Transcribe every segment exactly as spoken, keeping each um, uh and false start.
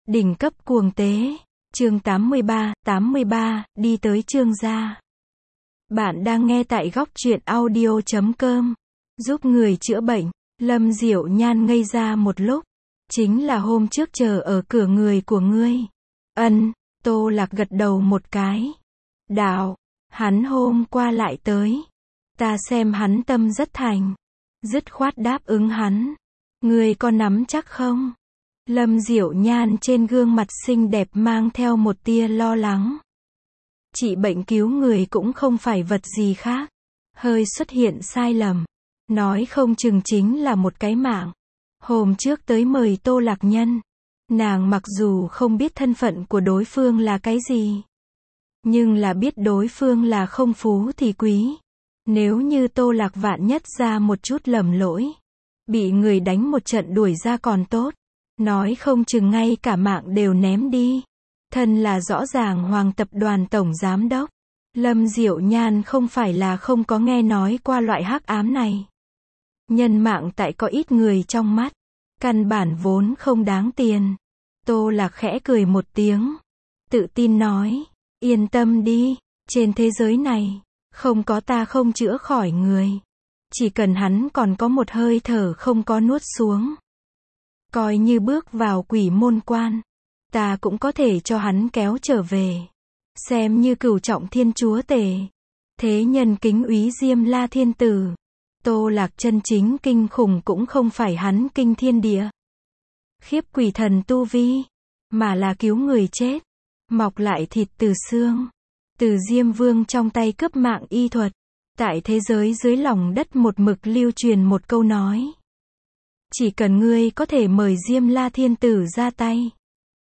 Đỉnh cấp cuồng tế. Chương tám mươi ba, tám mươi ba, đi tới Trương gia. Bạn đang nghe tại góc truyện audio chấm com. Giúp người chữa bệnh. Lâm Diệu Nhan ngây ra một lúc. Chính là hôm trước chờ ở cửa người của ngươi. Ân, Tô Lạc gật đầu một cái. Đạo, hắn hôm qua lại tới. Ta xem hắn tâm rất thành. Dứt khoát đáp ứng hắn. Ngươi có nắm chắc không? Lâm Diệu Nhan trên gương mặt xinh đẹp mang theo một tia lo lắng. Trị bệnh cứu người cũng không phải vật gì khác. Hơi xuất hiện sai lầm. Nói không chừng chính là một cái mạng. Hôm trước tới mời Tô Lạc Nhân. Nàng mặc dù không biết thân phận của đối phương là cái gì. Nhưng là biết đối phương là không phú thì quý. Nếu như Tô Lạc vạn nhất ra một chút lầm lỗi. Bị người đánh một trận đuổi ra còn tốt. Nói không chừng ngay cả mạng đều ném đi. Thân là rõ ràng Hoàng tập đoàn tổng giám đốc. Lâm Diệu Nhan không phải là không có nghe nói qua loại hắc ám này. Nhân mạng tại có ít người trong mắt. Căn bản vốn không đáng tiền. Tô Lạc khẽ cười một tiếng. Tự tin nói. Yên tâm đi. Trên thế giới này. Không có ta không chữa khỏi người. Chỉ cần hắn còn có một hơi thở không có nuốt xuống. Coi như bước vào quỷ môn quan. Ta cũng có thể cho hắn kéo trở về. Xem như cửu trọng thiên chúa tể. Thế nhân kính úy Diêm La Thiên Tử. Tô Lạc chân chính kinh khủng cũng không phải hắn kinh thiên địa. Khiếp quỷ thần tu vi. Mà là cứu người chết. Mọc lại thịt từ xương. Từ Diêm Vương trong tay cướp mạng y thuật. Tại thế giới dưới lòng đất một mực lưu truyền một câu nói. Chỉ cần ngươi có thể mời Diêm La Thiên Tử ra tay.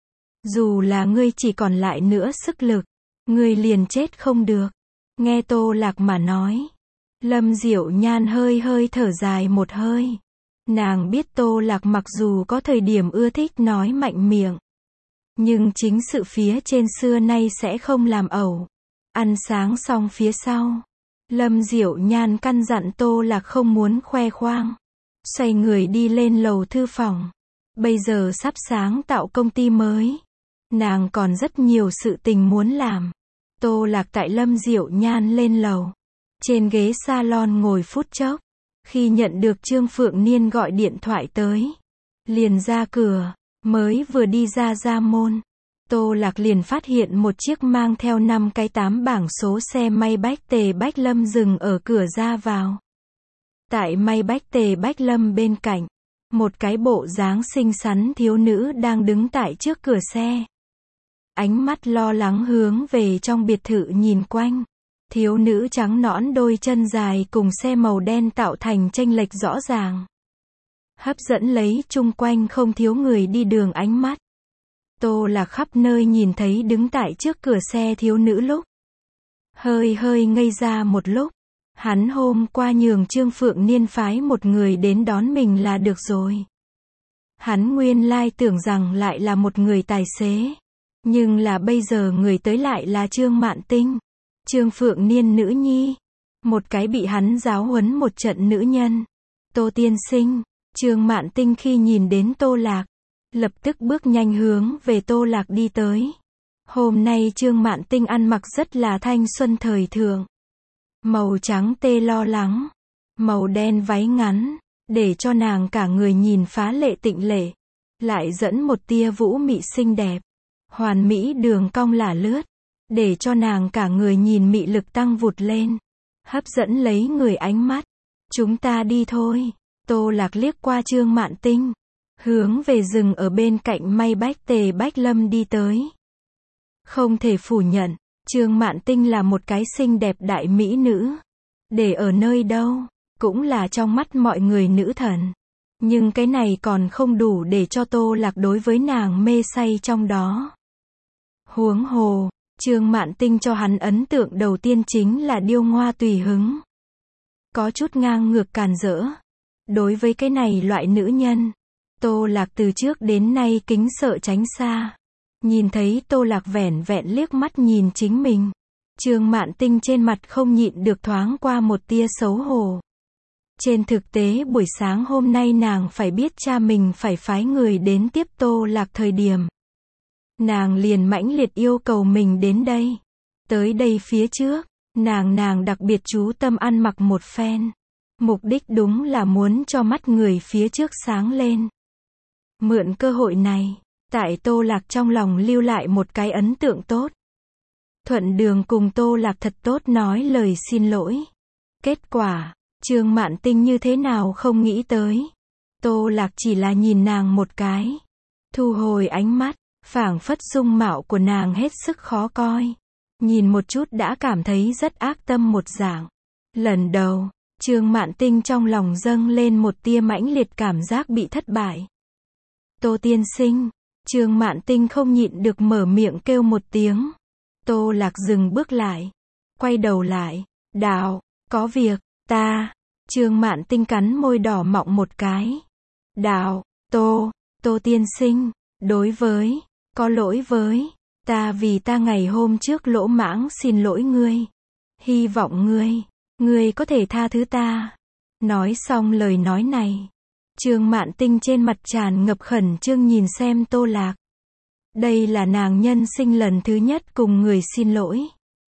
Dù là ngươi chỉ còn lại nữa sức lực. Ngươi liền chết không được. Nghe Tô Lạc mà nói. Lâm Diệu Nhan hơi hơi thở dài một hơi. Nàng biết Tô Lạc mặc dù có thời điểm ưa thích nói mạnh miệng. Nhưng chính sự phía trên xưa nay sẽ không làm ẩu. Ăn sáng xong phía sau. Lâm Diệu Nhan căn dặn Tô Lạc không muốn khoe khoang. Xoay người đi lên lầu thư phòng. Bây giờ sắp sáng tạo công ty mới. Nàng còn rất nhiều sự tình muốn làm. Tô Lạc tại Lâm Diệu Nhan lên lầu. Trên ghế salon ngồi phút chốc. Khi nhận được Trương Phượng Niên gọi điện thoại tới. Liền ra cửa. Mới vừa đi ra ra môn. Tô Lạc liền phát hiện một chiếc mang theo năm cái tám bảng số xe may bách Tề Bách Lâm dừng ở cửa ra vào. Tại may bách Tề Bách Lâm bên cạnh. Một cái bộ dáng xinh xắn thiếu nữ đang đứng tại trước cửa xe. Ánh mắt lo lắng hướng về trong biệt thự nhìn quanh. Thiếu nữ trắng nõn đôi chân dài cùng xe màu đen tạo thành chênh lệch rõ ràng. Hấp dẫn lấy chung quanh không thiếu người đi đường ánh mắt. Tô Lạc khắp nơi nhìn thấy đứng tại trước cửa xe thiếu nữ lúc. Hơi hơi ngây ra một lúc. Hắn hôm qua nhường Trương Phượng Niên phái một người đến đón mình là được rồi. Hắn nguyên lai tưởng rằng lại là một người tài xế. Nhưng là bây giờ người tới lại là Trương Mạn Tinh. Trương Phượng Niên nữ nhi. Một cái bị hắn giáo huấn một trận nữ nhân. Tô tiên sinh. Trương Mạn Tinh khi nhìn đến Tô Lạc. Lập tức bước nhanh hướng về Tô Lạc đi tới. Hôm nay Trương Mạn Tinh ăn mặc rất là thanh xuân thời thượng. Màu trắng tê lo lắng. Màu đen váy ngắn. Để cho nàng cả người nhìn phá lệ tịnh lệ. Lại dẫn một tia vũ mị xinh đẹp. Hoàn mỹ đường cong lả lướt. Để cho nàng cả người nhìn mị lực tăng vụt lên. Hấp dẫn lấy người ánh mắt. Chúng ta đi thôi. Tô Lạc liếc qua Trương Mạn Tinh. Hướng về rừng ở bên cạnh may bách Tề Bách Lâm đi tới. Không thể phủ nhận. Trương Mạn Tinh là một cái xinh đẹp đại mỹ nữ. Để ở nơi đâu. Cũng là trong mắt mọi người nữ thần. Nhưng cái này còn không đủ để cho Tô Lạc đối với nàng mê say trong đó. Huống hồ. Trương Mạn Tinh cho hắn ấn tượng đầu tiên chính là điêu ngoa tùy hứng. Có chút ngang ngược càn rỡ. Đối với cái này loại nữ nhân. Tô Lạc từ trước đến nay kính sợ tránh xa. Nhìn thấy Tô Lạc vẻn vẹn liếc mắt nhìn chính mình. Trương Mạn Tinh trên mặt không nhịn được thoáng qua một tia xấu hổ. Trên thực tế buổi sáng hôm nay nàng phải biết cha mình phải phái người đến tiếp Tô Lạc thời điểm. nàng liền mãnh liệt yêu cầu mình đến đây. Tới đây phía trước, nàng nàng đặc biệt chú tâm ăn mặc một phen. Mục đích đúng là muốn cho mắt người phía trước sáng lên. Mượn cơ hội này, tại Tô Lạc trong lòng lưu lại một cái ấn tượng tốt. Thuận đường cùng Tô Lạc thật tốt nói lời xin lỗi. Kết quả, Trương Mạn Tinh như thế nào không nghĩ tới. Tô Lạc chỉ là nhìn nàng một cái. Thu hồi ánh mắt, phảng phất dung mạo của nàng hết sức khó coi. Nhìn một chút đã cảm thấy rất ác tâm một dạng. Lần đầu, Trương Mạn Tinh trong lòng dâng lên một tia mãnh liệt cảm giác bị thất bại. Tô tiên sinh, Trương Mạn Tinh không nhịn được mở miệng kêu một tiếng. Tô Lạc dừng bước lại, quay đầu lại, Đào, có việc, ta, Trương Mạn Tinh cắn môi đỏ mọng một cái. Đào, Tô, Tô tiên sinh, đối với, có lỗi với, ta vì ta ngày hôm trước lỗ mãng xin lỗi ngươi. Hy vọng ngươi, ngươi có thể tha thứ ta. Nói xong lời nói này, Trương Mạn Tinh trên mặt tràn ngập khẩn trương nhìn xem Tô Lạc. Đây là nàng nhân sinh lần thứ nhất cùng người xin lỗi.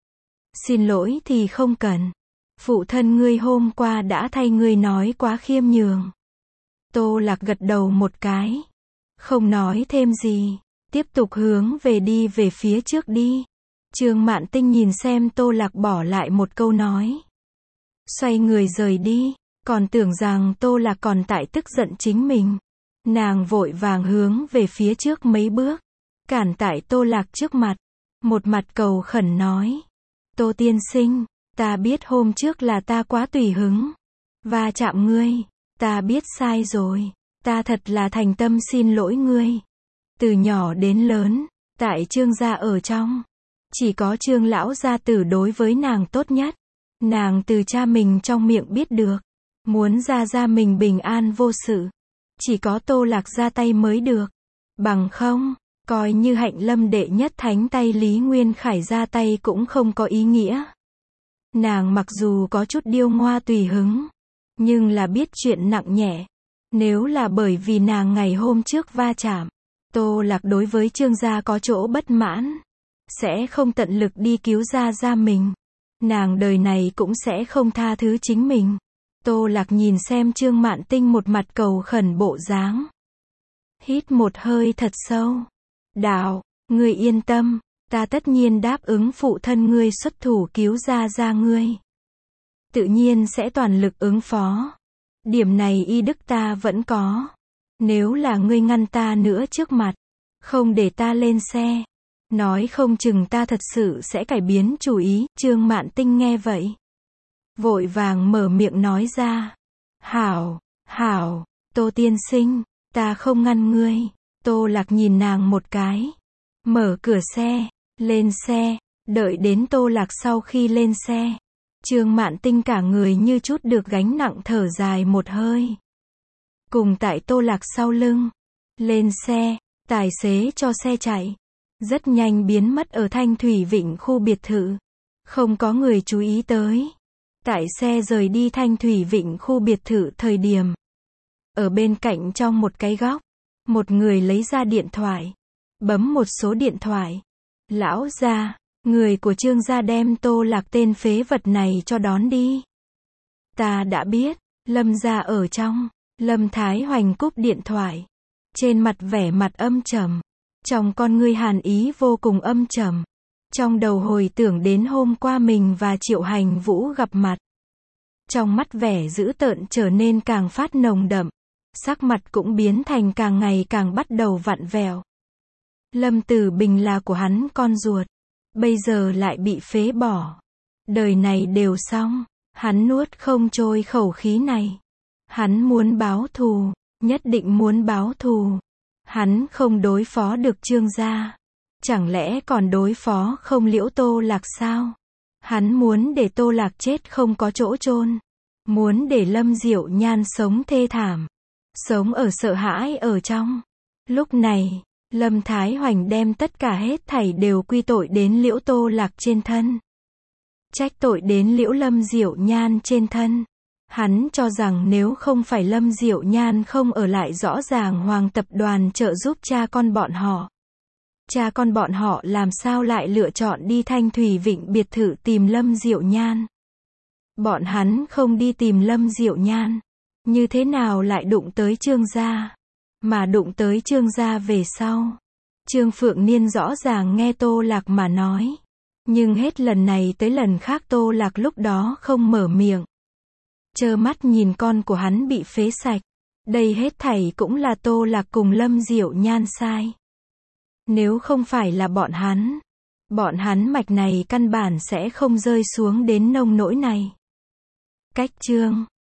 Xin lỗi thì không cần. Phụ thân ngươi hôm qua đã thay ngươi nói quá khiêm nhường. Tô Lạc gật đầu một cái. Không nói thêm gì. Tiếp tục hướng về đi về phía trước đi. Trương Mạn Tinh nhìn xem Tô Lạc bỏ lại một câu nói. Xoay người rời đi. Còn tưởng rằng Tô Lạc còn tại tức giận chính mình. Nàng vội vàng hướng về phía trước mấy bước. Cản tại Tô Lạc trước mặt. Một mặt cầu khẩn nói. Tô tiên sinh, ta biết hôm trước là ta quá tùy hứng. Va chạm ngươi. Ta biết sai rồi. Ta thật là thành tâm xin lỗi ngươi. Từ nhỏ đến lớn, tại Trương gia ở trong. Chỉ có Trương lão gia tử đối với nàng tốt nhất. Nàng từ cha mình trong miệng biết được. Muốn ra ra mình bình an vô sự. Chỉ có Tô Lạc ra tay mới được. Bằng không, coi như Hạnh Lâm đệ nhất thánh tay Lý Nguyên Khải ra tay cũng không có ý nghĩa. Nàng mặc dù có chút điêu ngoa tùy hứng, nhưng là biết chuyện nặng nhẹ. Nếu là bởi vì nàng ngày hôm trước va chạm, Tô Lạc đối với Trương gia có chỗ bất mãn, sẽ không tận lực đi cứu ra ra mình. Nàng đời này cũng sẽ không tha thứ chính mình. Tô Lạc nhìn xem Trương Mạn Tinh một mặt cầu khẩn bộ dáng. Hít một hơi thật sâu. Đào, ngươi yên tâm, ta tất nhiên đáp ứng phụ thân ngươi xuất thủ cứu ra ra ngươi. Tự nhiên sẽ toàn lực ứng phó. Điểm này y đức ta vẫn có. Nếu là ngươi ngăn ta nữa trước mặt, không để ta lên xe, nói không chừng ta thật sự sẽ cải biến chủ ý. Trương Mạn Tinh nghe vậy, vội vàng mở miệng nói ra. Hảo, hảo, Tô tiên sinh, ta không ngăn ngươi. Tô Lạc nhìn nàng một cái. Mở cửa xe, lên xe, đợi đến Tô Lạc sau khi lên xe. Trương Mạn Tinh cả người như chút được gánh nặng thở dài một hơi. Cùng tại Tô Lạc sau lưng. Lên xe, tài xế cho xe chạy. Rất nhanh biến mất ở Thanh Thủy Vịnh khu biệt thự. Không có người chú ý tới. Tại xe rời đi Thanh Thủy Vịnh khu biệt thự thời điểm. Ở bên cạnh trong một cái góc, một người lấy ra điện thoại. Bấm một số điện thoại. Lão gia, người của Trương gia đem Tô Lạc tên phế vật này cho đón đi. Ta đã biết. Lâm gia ở trong. Lâm Thái Hoành cúp điện thoại. Trên mặt vẻ mặt âm trầm. Trong con ngươi hàn ý vô cùng âm trầm. Trong đầu hồi tưởng đến hôm qua mình và Triệu Hành Vũ gặp mặt. Trong mắt vẻ dữ tợn trở nên càng phát nồng đậm. Sắc mặt cũng biến thành càng ngày càng bắt đầu vặn vẹo. Lâm Tử Bình là của hắn con ruột. Bây giờ lại bị phế bỏ. Đời này đều xong. Hắn nuốt không trôi khẩu khí này. Hắn muốn báo thù. Nhất định muốn báo thù. Hắn không đối phó được Trương gia. Chẳng lẽ còn đối phó không Liễu Tô Lạc sao? Hắn muốn để Tô Lạc chết không có chỗ chôn. Muốn để Lâm Diệu Nhan sống thê thảm. Sống ở sợ hãi ở trong. Lúc này, Lâm Thái Hoành đem tất cả hết thảy đều quy tội đến Liễu Tô Lạc trên thân. Trách tội đến Liễu Lâm Diệu Nhan trên thân. Hắn cho rằng nếu không phải Lâm Diệu Nhan không ở lại rõ ràng Hoàng tập đoàn trợ giúp cha con bọn họ. cha con bọn họ làm sao lại lựa chọn đi Thanh Thủy Vịnh biệt thự tìm Lâm Diệu Nhan. Bọn hắn không đi tìm Lâm Diệu Nhan. Như thế nào lại đụng tới Trương gia? Mà đụng tới Trương gia về sau. Trương Phượng Niên rõ ràng nghe Tô Lạc mà nói. Nhưng hết lần này tới lần khác Tô Lạc lúc đó không mở miệng. Trơ mắt nhìn con của hắn bị phế sạch. Đây hết thảy cũng là Tô Lạc cùng Lâm Diệu Nhan sai. Nếu không phải là bọn hắn, bọn hắn mạch này căn bản sẽ không rơi xuống đến nông nỗi này. Cách chương